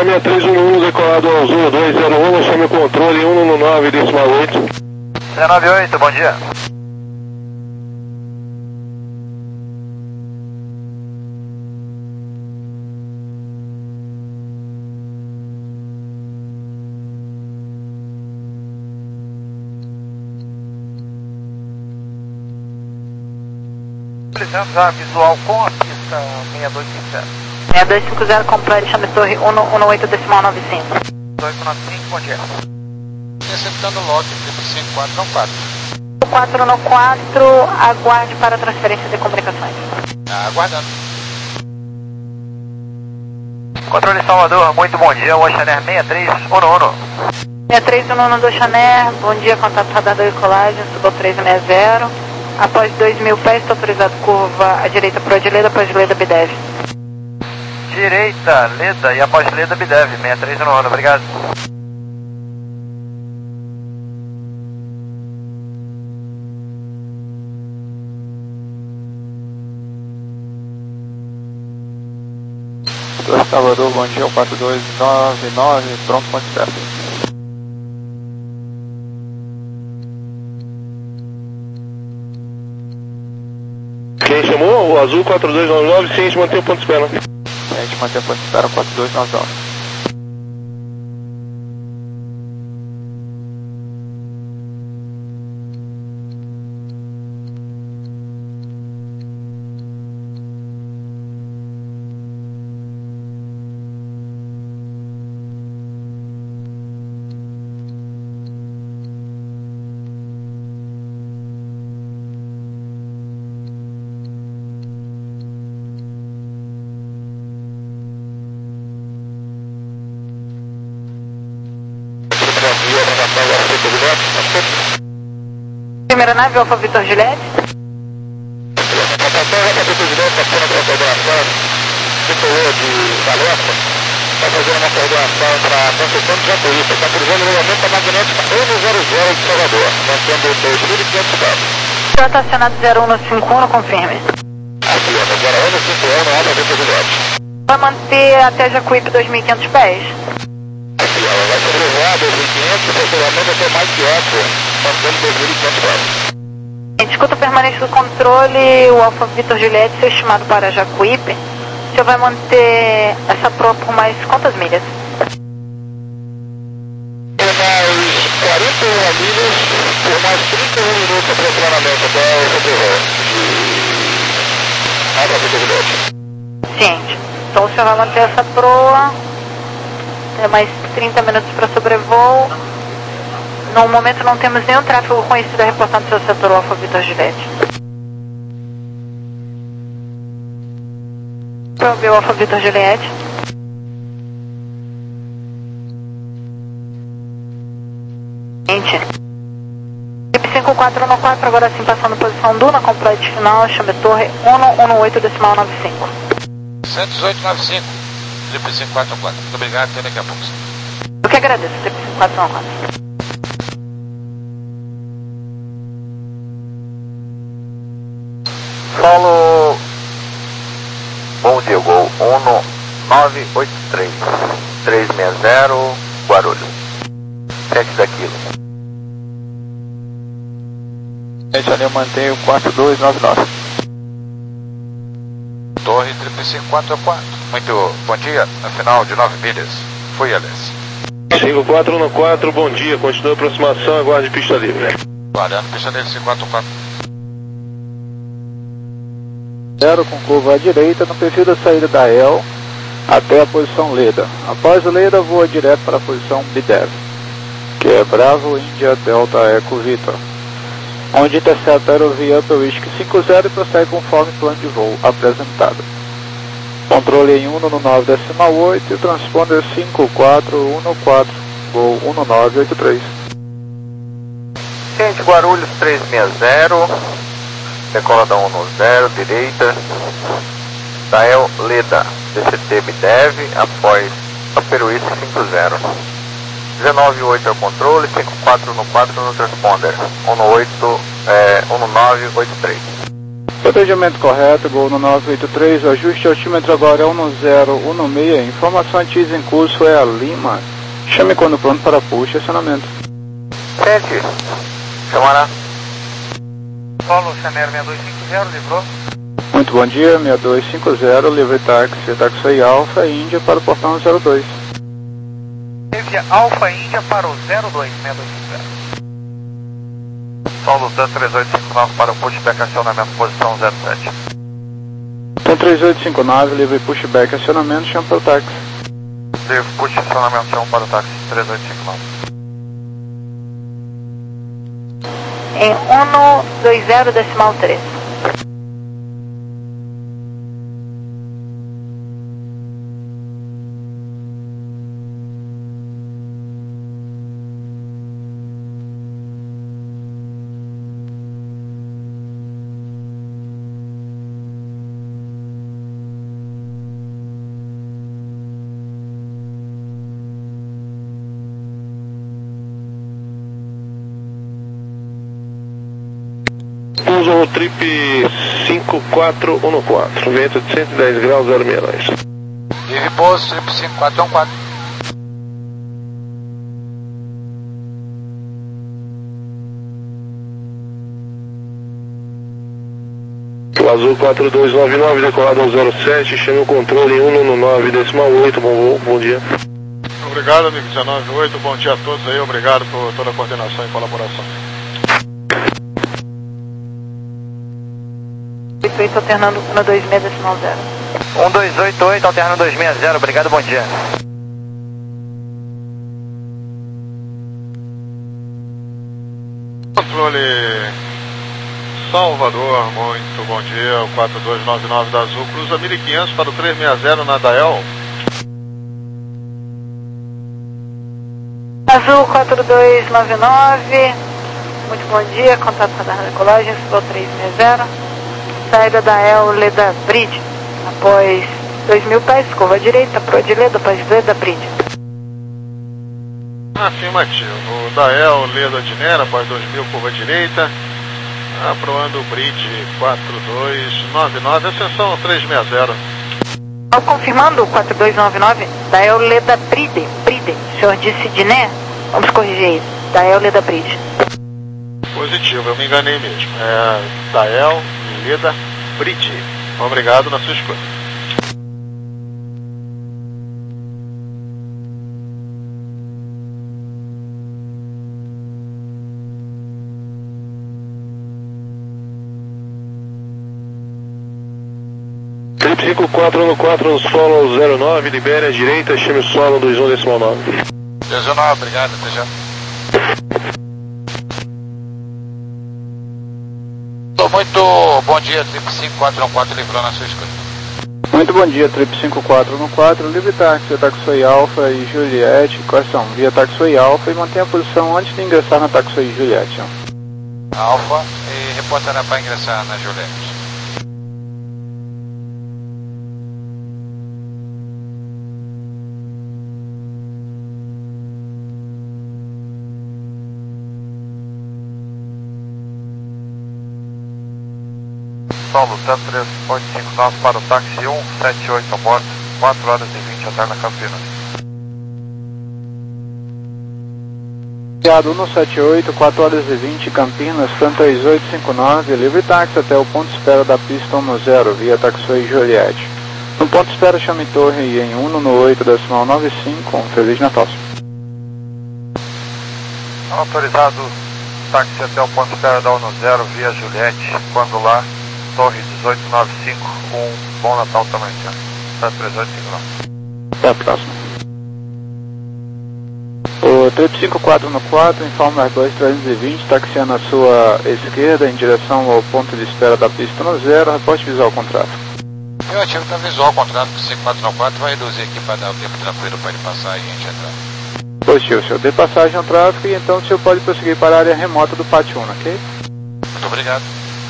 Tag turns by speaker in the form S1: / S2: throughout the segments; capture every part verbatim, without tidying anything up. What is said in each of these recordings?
S1: seis três um um, decolado ao Azul dois zero um, chame o controle um um nove, decimal oito.
S2: zero nove oito, bom dia. Licença visual com a pista seis dois cinco zero.
S3: seis dois cinco zero, complete, chame torre um um oito, decimal nove cinco.
S2: oito nove cinco, bom dia.
S4: Interceptando log, cinco quatro um quatro.
S3: quatro um quatro, aguarde para transferência de comunicações.
S4: Ah, aguardando.
S2: Controle Salvador, muito bom dia, Oceaner seis três um um.
S3: seis três um um do Oceaner, bom dia, contato radar e colagem, subo três seis zero. Após dois mil pés, está autorizado curva à direita para o Leda, após Leda B D E V.
S2: Direita, Leda e após Leda B D E V, seis três um um, obrigado.
S4: Doutor Salvador, bom dia, quatro dois nove nove, pronto, ponto certo.
S1: Quem chamou? O Azul quatro dois nove nove, sim, a gente mantém o ponto de espera.
S4: A gente mantém o ponto de espera quatro dois nove nove.
S3: Primeira nave, Alfa Vitor Juliette.
S1: Atenção, Alfa Vitor Juliette, passando pela coordenação, tricolor de Valesca, está fazendo uma coordenação para a concessão de Jacuípe, está cruzando o regulamento da magnética um zero zero de Salvador, mantendo dois mil e quinhentos pés.
S3: Já está acionado zero um cinco um, confirme.
S1: Aqui, ó, zero um cinco um, Alfa Vitor Juliette.
S3: Vai manter até Jacuípe dois mil e quinhentos pés.
S1: Aqui, ó, vai sobrevoar dois mil e quinhentos, posteriormente até mais que ótimo, mantendo dois mil e quinhentos pés.
S3: Escuta permanente do controle, o Alfa Vitor Juliette, seu estimado para Jacuípe. O senhor vai manter essa proa por mais quantas milhas?
S1: Por mais quarenta e uma milhas, por mais trinta e um minutos aproximadamente até o sobrevoo de Alfa Vitor Juliette.
S3: Ciente. Então o senhor vai manter essa proa, tem mais trinta minutos para sobrevoo. No momento não temos nenhum tráfego conhecido a reportar no seu setor Alfa Vitor Juliette. Proveu Alfa Vitor Juliette. Ciente. cinco quatro um quatro, agora sim passando posição Duna, complete final, chame torre um um oito, decimal nove cinco.
S4: Santos oito nove cinco, triple cinco quatro um quatro. Muito obrigado, até daqui a pouco.
S3: Eu que agradeço, triple cinco quatro um quatro.
S2: Solo, bom dia, Gol um nove oito três, três seis zero, Guarulhos, sete da quilo.
S4: Gente, ali eu mantenho quatro dois nove nove. Torre triple cinco quatro quatro. Muito bom dia, na final de nove milhas. Fui, Alice.
S1: cinco quatro um quatro, bom dia, continua a aproximação, aguarde pista livre.
S4: Guardando pista dele cinco quatro quatro.
S5: Zero com curva à direita no perfil da saída da E L até a posição Leda. Após o Leda, voa direto para a posição B D E V, que é Bravo India Delta Eco Victor, onde intercepta a aerovia Upper Whisky cinco zero e prossegue conforme plano de voo apresentado. Controle em um um nove decimal oito e transponder cinco quatro um quatro, voo um nove oito três.
S2: Gente, Guarulhos três seis zero, decola da um zero, direita, Dael Leda, D C T B D E V, após Upper Whisky cinco zero. dezenove oito é o controle, cinco quatro um quatro no transponder, um oito, é, um nove oito três.
S5: Cotejamento correto, Gol no nove oito três, o ajuste altímetro agora é um zero um seis, informação antes em curso é a Lima. Chame quando pronto para push e acionamento.
S2: Sete, chamará.
S1: Paulo, Chanero seis dois cinco zero, livrou.
S5: Muito bom dia, seis dois cinco zero, livre táxi, táxi Alfa Índia para o portão zero dois.
S1: Teve Alfa Índia para o zero dois, seis dois cinco zero.
S2: Paulo, Dan três oito cinco nove para o pushback, acionamento, posição zero sete.
S5: Tem três oito cinco nove, livre pushback, acionamento, chama para o táxi.
S2: Livre push, acionamento, chama para o táxi, três oito cinco nove.
S3: Em um dois zero decimal três.
S6: Usa o trip cinco quatro um quatro, vento de cento e dez graus, zero sessenta e dois.
S4: Vive pouso, trip cinco quatro um quatro.
S6: O Azul quatro dois nove nove, decolado ao zero sete, chame o controle em um nove decimal oito, bom, bom dia.
S7: Obrigado, amigo dezenove oito, bom dia a todos aí, obrigado por toda a coordenação e colaboração.
S3: oito oito alternando no dois seis decimal zero.
S1: um dois oito oito, alternando dois seis zero, obrigado, bom dia.
S7: Controle Salvador, muito bom dia, o quatro dois nove nove da Azul, cruza mil e quinhentos para o três seis zero na Dael.
S3: Azul quatro dois nove nove, muito bom dia, contato com a decolagem, Flow três seis zero, saída da El Leda Bridge, após dois mil pés, curva direita, proa de Leda, após Leda Bridge.
S7: Afirmativo, Dael Leda de Nera, após dois mil, curva direita, aproando o Bridge quatro dois nove nove, ascensão três seis zero.
S3: Ao confirmando o quatro dois nove nove, Dael Leda Bridge, Bridge, o senhor disse de Né? Vamos corrigir aí, Dael Leda Bridge.
S7: Positivo, eu me enganei mesmo. É Dael Leda Bridge. Obrigado na sua escolha.
S6: Trip cinco quatro um quatro, nos follow zero nove, libere a direita, chame o solo dois um decimal nove.
S4: dezenove, obrigado, até já. Muito bom dia, trip cinco quatro um quatro, livrando a sua escolha.
S5: Muito bom dia, Trip cinco quatro um quatro, livre táxi, Taxway Alfa e Juliette, correção, via Taxway Alfa e mantenha a posição antes de ingressar na Taxway Juliette.
S4: Alfa e reportará para ingressar na Juliette.
S2: Paulo, Dan três oito cinco nove para o táxi um sete oito a bordo, quatro horas e vinte até na Campinas.
S5: Piado um sete oito, quatro horas e vinte, Campinas, Fran três oito cinco nove, livre táxi até o ponto de espera da pista um zero, via Taxway Juliette. No ponto de espera, chame torre em um oito decimal nove cinco, um Feliz Natal.
S2: Autorizado táxi até o ponto de espera da um zero, via Juliette, quando lá, torre dezoito nove cinco, um bom Natal também, senhor. Fran três oito cinco nove.
S5: Até a próxima. O Trip cinco quatro um quatro informa Airbus trezentos e vinte, taxiando à sua esquerda em direção ao ponto de espera da pista no zero, reporte visual ao contrato.
S4: Eu ativo para visual ao contrato para o cinco quatro um quatro, vai reduzir aqui para dar o tempo tranquilo para ele passar e a gente entrar.
S5: Positivo, senhor. Dê passagem ao tráfego e então o senhor pode prosseguir para a área remota do Pátio um, ok?
S4: Muito obrigado.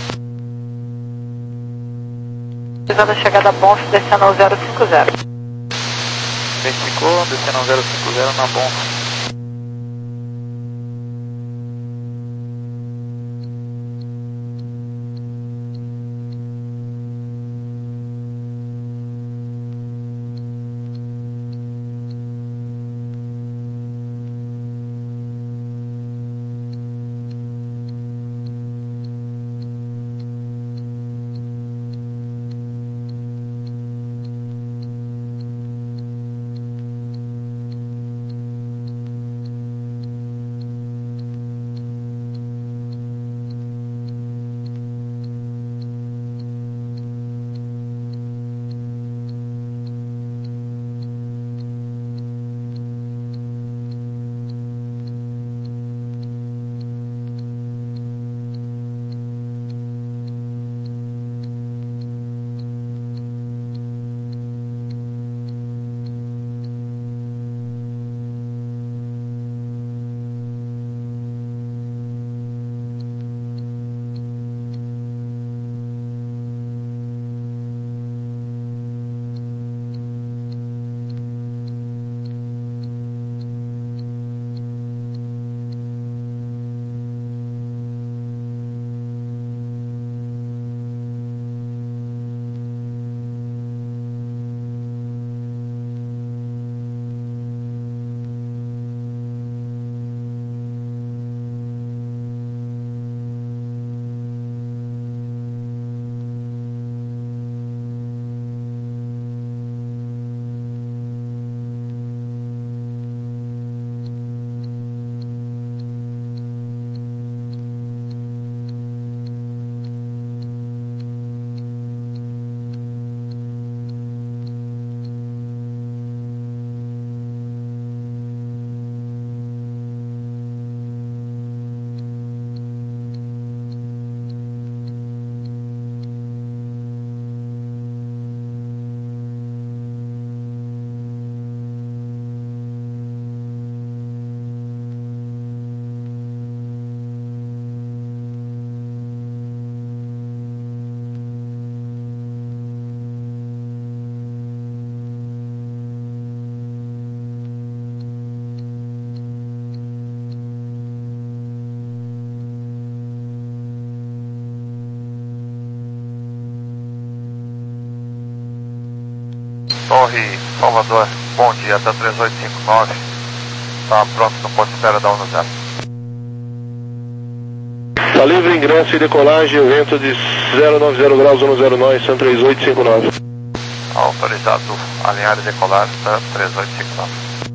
S3: Visando a chegada Bonf, descendo ao zero cinco zero.
S2: Verificou, descendo ao zero cinco zero na bomba. Torre Salvador, bom dia, tá três oito cinco nove. Tá pronto no ponto de espera da um zero.
S6: Tá livre ingresso e decolagem, vento de zero nove zero graus, um zero nove, são três oito cinco nove.
S2: Autorizado alinhar e decolar, tá três oito cinco nove.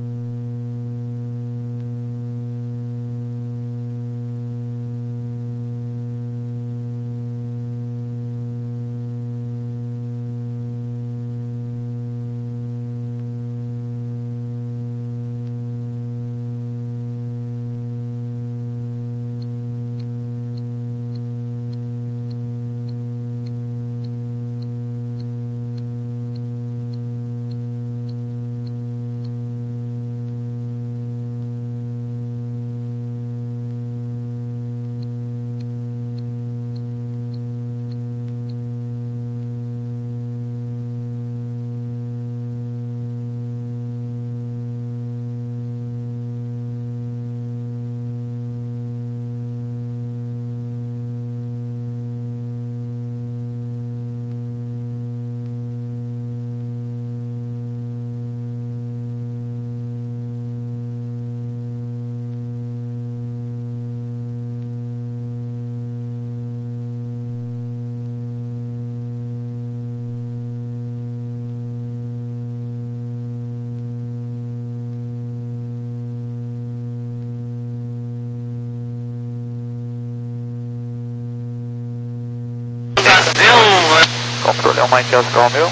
S2: Controle é o Mike Oscar Romeo.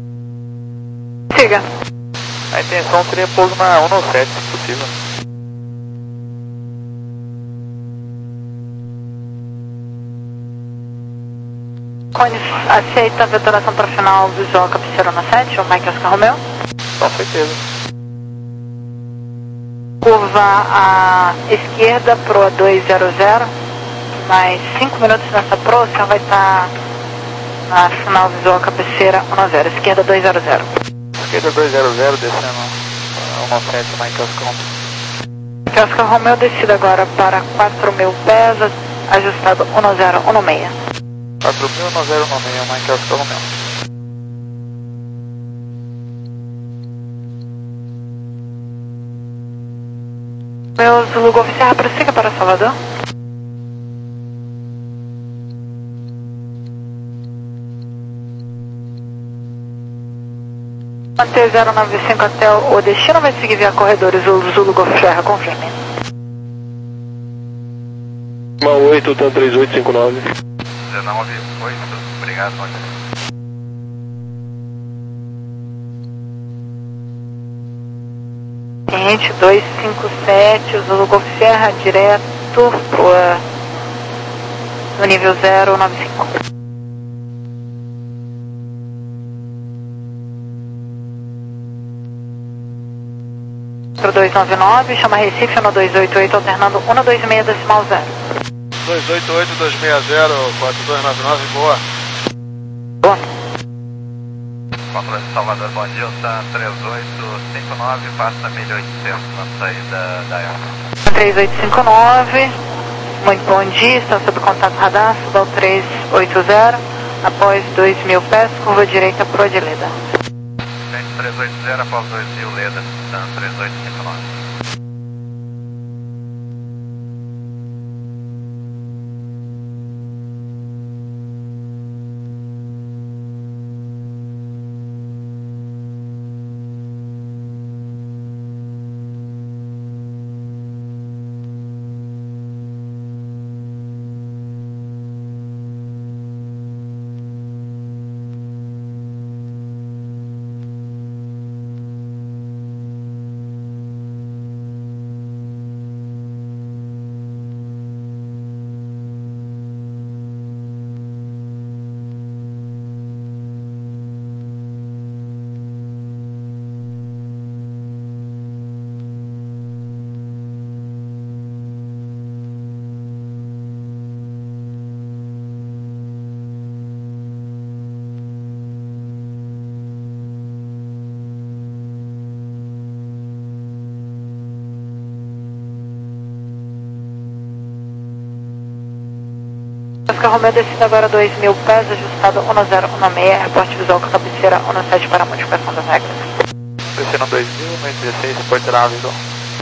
S3: Siga.
S2: A intenção seria pouso na um sete, se possível.
S3: Cones, aceita a vetoração para final visual cabeceira no sete, o Mike Oscar Romeo?
S2: Com certeza.
S3: Curva à esquerda, proa dois zero zero. Mais cinco minutos nessa proa, o senhor vai estar na final visual cabeceira um zero, esquerda dois zero zero.
S2: Esquerda dois zero zero, descendo um sete, Mike Oscar Romeo.
S3: Mike Oscar Romeo, descida agora para quatro mil pés, ajustado um zero um seis.
S2: quatro mil, um zero um seis, Mike Oscar Romeo.
S3: Meu Zulu Golf Serra, prossiga para Salvador. Manter zero nove cinco até o destino, vai seguir via corredores Zulu, Zulu Golf Serra, confirme.
S6: oito, TAM três oito cinco nove.
S2: dezenove oito, obrigado, bom dia.
S3: Cliente dois cinco sete, Zulu Golf Serra, direto pro no nível zero nove cinco. dois nove nove, chama Recife no dois oito oito, alternando um dois seis decimal zero.
S7: dois oito oito, dois seis zero, quatro dois nove nove, boa.
S3: Boa.
S2: Controle de Salvador, bom dia, TAM três oito cinco nove, passa mil e oitocentos na saída da Elsa.
S3: três oito cinco nove, muito bom dia, está sob contato radar, suba ao três oito zero, após dois mil pés, curva direita pro Adileda.
S2: três oito zero, após dois mil, Leda, TAM três oito cinco nove.
S3: Oscar Romeo, descida agora dois mil pés, ajustado um zero um seis, airport visual com cabeceira um sete para modificação das regras.
S2: descendo dois mil, mais dezesseis, porterá visual.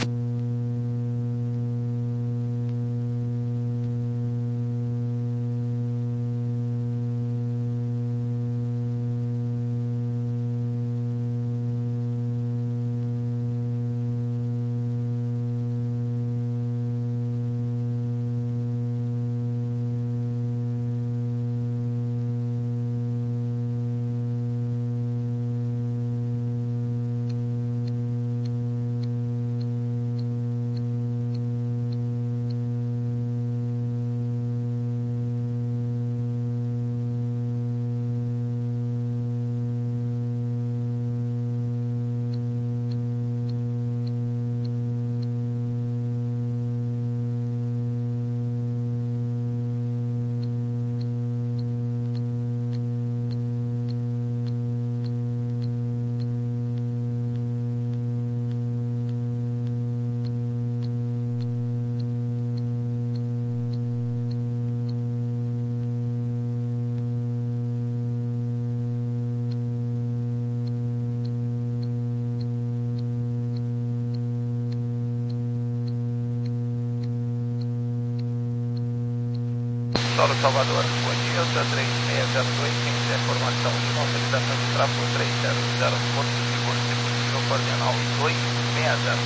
S2: Solo Salvador, bom dia, Delta três seis zero dois, quem quiser formação de localização de tráfego três zero zero, Porto Seguro, se possível, coordenal dois seis zero.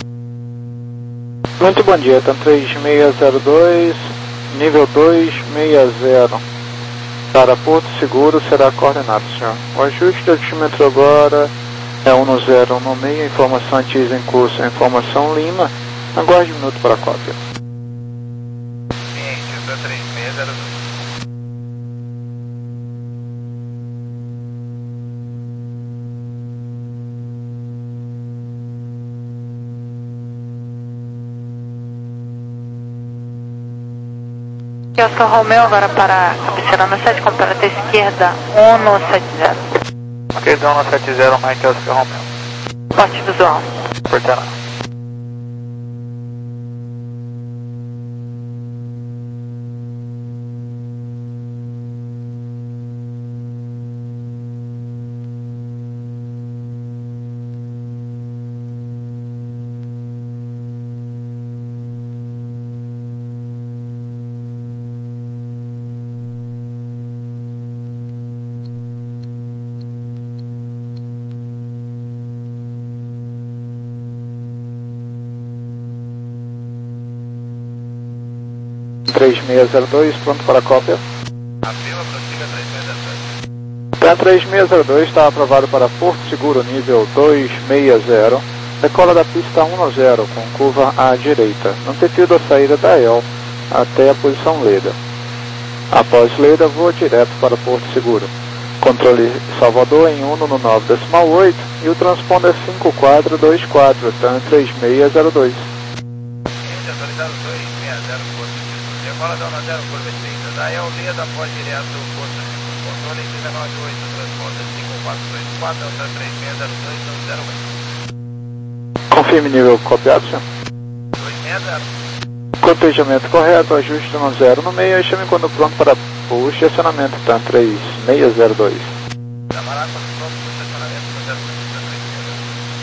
S5: Muito bom dia, Delta três seis zero dois, nível dois seis zero. Para Porto Seguro será coordenado, senhor. O ajuste de altímetro agora é um zero um seis, informação T I S em curso, informação Lima. Aguarde um minuto para a cópia.
S2: três seis zero dois.
S3: Aqui é o Oscar Romeo, agora para cabeceira no sete, completa a esquerda, um no sete zero.
S2: Ok, um no sete zero, Mike Oscar Romeo.
S3: Porte visual.
S2: Porterá.
S5: três seis zero dois, pronto para a cópia.
S2: Afirma, prossiga três seis zero dois.
S5: P A três seis zero dois está aprovado para Porto Seguro nível dois seis zero, decola da pista um zero com curva à direita, no perfil da saída da E L até a posição Leda. Após Leda, voa direto para Porto Seguro. Controle Salvador em um no nove decimal oito e o transponder é cinco quatro dois quatro, T A M três seis zero dois.
S2: Autorizado dois seis zero, Porto Seguro. Decola da um zero, curva direita. Da E L Leda, após direto, Porto Seguro. Controle dezenove oito, transponder cinco quatro dois quatro, Delta três seis zero dois, um zero oito.
S5: Confirme nível copiado, senhor.
S2: dois seis zero.
S5: Cotejamento correto, ajuste no zero no meio, chame quando pronto para push e acionamento, T A M três seis zero dois.
S2: Camarada, quando pronto, push acionamento, zero dois três seis zero.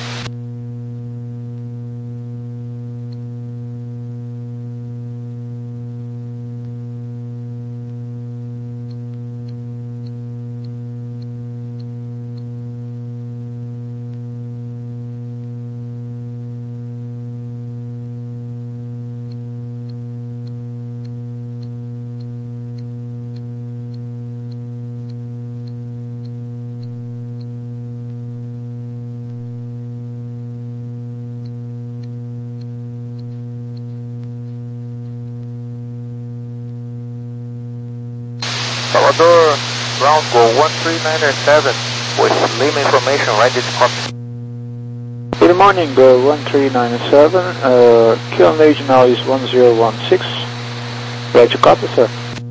S2: Salvador, ground go one three nine seven with Lima information, ready to copy.
S5: Good morning, go one three nine seven, uh, Q M H now is one zero one six, ready to copy, sir.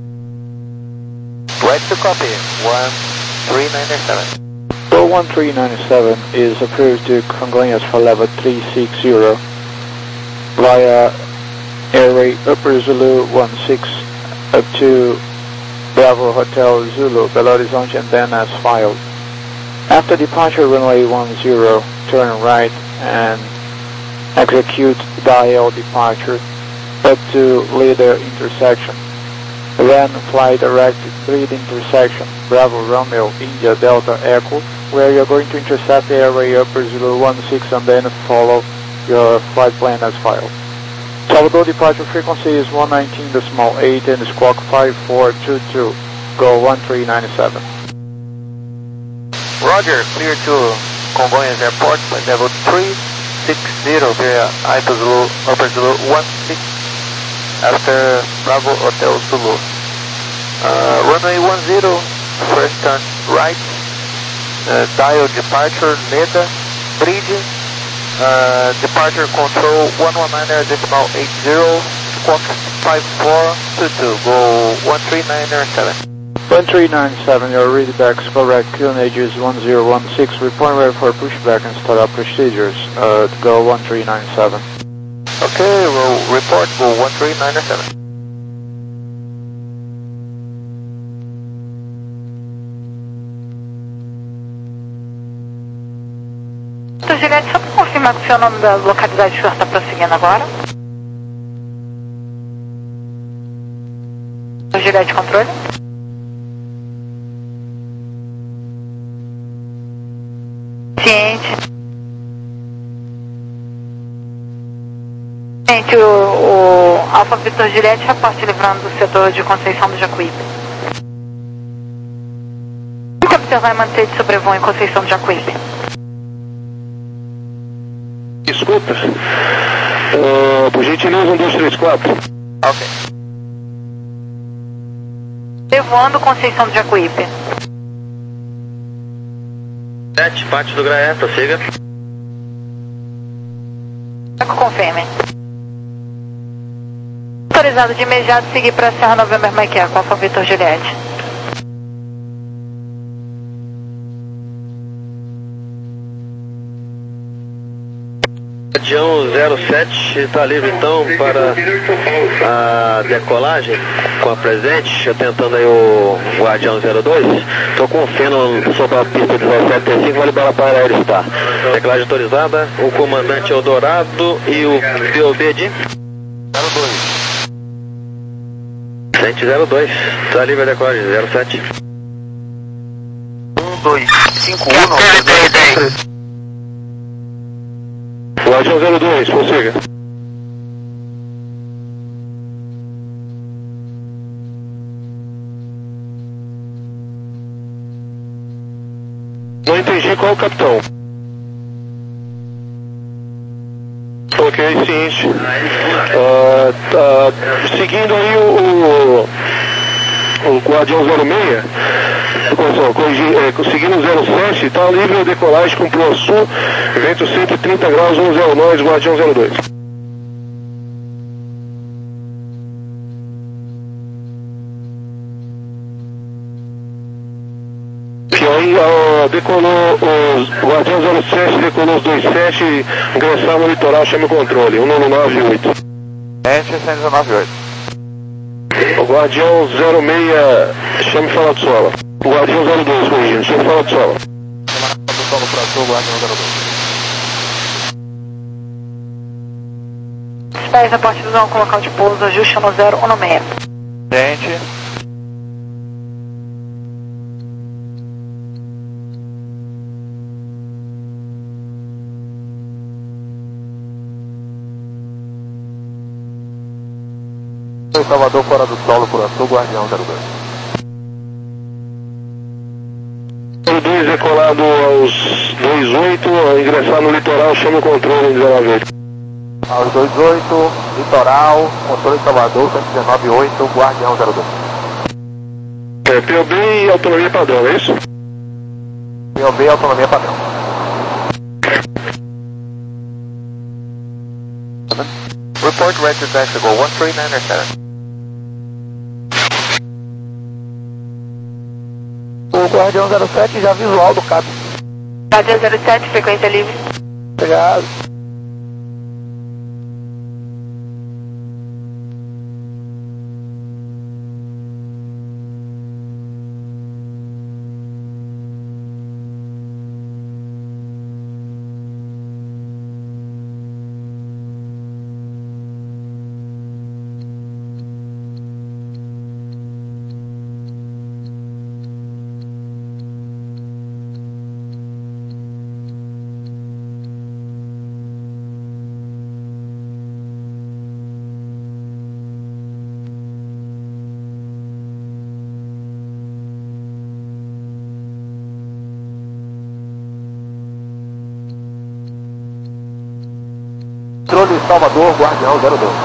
S2: Ready to copy, one three nine seven.
S5: Go one three nine seven is approved to Congonhas for level three six zero via airway Upper Zulu one six up to Bravo Hotel Zulu, Belo Horizonte, and then as filed. After departure runway one zero, turn right and execute dial departure up to Leader intersection. Then fly direct grid intersection, Bravo Romeo, India Delta Echo, where you're going to intercept the airway upper zero one six and then follow your flight plan as filed. Salvador departure frequency is one nineteen point eight and squawk five four two two. Go one three nine seven.
S2: Roger, clear to Congonhas Airport, flight level three six zero via Alpha Zulu, Upper Zulu one six after Bravo Hotel Zulu. Uh, runway one zero, first turn right, uh, dial departure, Leda, bridge, uh, departure control one one nine decimal eight zero, squawk five four two two, go one three nine seven.
S5: one three nine seven, your readbacks correct, QNH is one zero one six, report ready for pushback and startup procedures, uh, go one three nine seven.
S2: Okay, we'll report, go one three nine seven.
S3: Juliette, só para confirmar que o seu nome da localidade que o senhor está prosseguindo agora. Juliette, controle. Ciente. Ciente, o, o Alfa Victor Juliette reporte livrando do setor de Conceição do Jacuípe. O que você vai manter de sobrevoo em Conceição do Jacuípe?
S6: Escuta, uh, por gentileza, um, dois, três, quatro.
S2: Ok.
S3: Levando Conceição do Jacuípe.
S1: sete, Pátio do Graé, prossiga.
S3: Confirme. Autorizado de imediato seguir para a Serra November Mike Echo, Alfa Victor Juliette.
S1: Guardião zero sete está livre então para a decolagem com a presente, eu tentando aí o Guardião zero dois, estou com o feno sobre a pista dezessete trinta e cinco, vale bala para aéreo está. Decolagem autorizada, o comandante Eldorado e o P O B de
S2: zero dois.
S1: Sente zero dois, está livre a decolagem zero sete.
S2: um dois cinco um.
S6: Guardião zero dois, prossiga. Não entendi qual é o capitão. Ok, seguinte. Uh, tá, seguindo aí o, o, o Guardião zero seis, corrigir, é, seguindo o zero sete, está livre a decolagem com proa sul, vento cento e trinta graus, um zero nove, Guardião zero dois. Que aí uh, decolou, o Guardião zero sete decolou os dois sete, ingressar no litoral, chama o controle, um nove nove oito.
S2: S cento e nove oito.
S6: O Guardião zero seis, chama e fala de sola. O Guardião zero dois, corrigindo, chama e fala de sola.
S2: Do solo para sul, Guardião zero dois.
S3: Pés a partir do zão com local de pouso, ajuste no zero um seis.
S2: Gente. Salvador fora do solo por sul, Guardião zero dois.
S6: zero dois decolado aos dois oito, ingressar no litoral, chama o controle em dezenove oito.
S2: Aos dois oito, litoral, controle Salvador, cento e dezenove oito, Guardião zero dois.
S6: É, P O B e autonomia padrão, é isso?
S2: P O B, autonomia padrão. Report right to taxi, go one three nine seven. O Guardião zero sete já visual do C A P.
S3: Guardião zero sete, frequência livre.
S2: Obrigado. Controle Salvador, Guardião zero dois.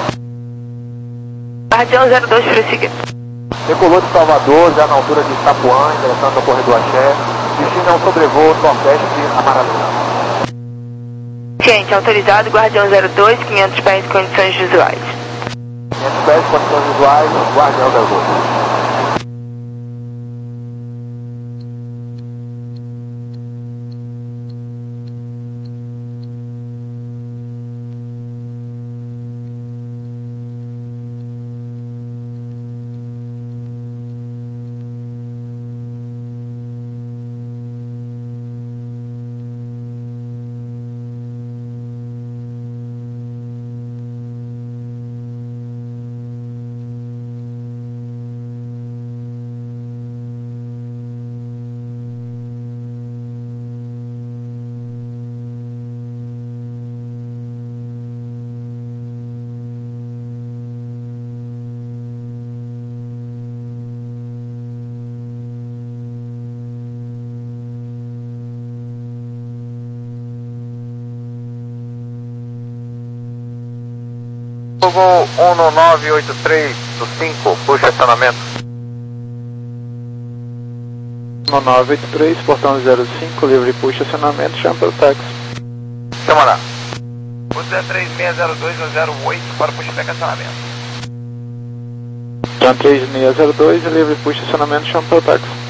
S3: Guardião zero dois, prossiga.
S2: Decolou de Salvador, já na altura de Itapuã, em direção ao corredor Axé. Destino é um sobrevoo nordeste de Amaralina.
S3: Ciente, autorizado, Guardião zero dois, quinhentos pés, condições visuais.
S2: quinhentos pés, condições visuais, Guardião zero dois. Voo um nove oito três do cinco, puxa acionamento.
S5: um nove oito três, portão zero cinco, livre puxa acionamento, chama pelo táxi.
S2: Chama lá. O zero três seis zero dois zero oito para puxa pega acionamento.
S5: Tran três seis zero dois, livre puxa acionamento, chama pelo táxi.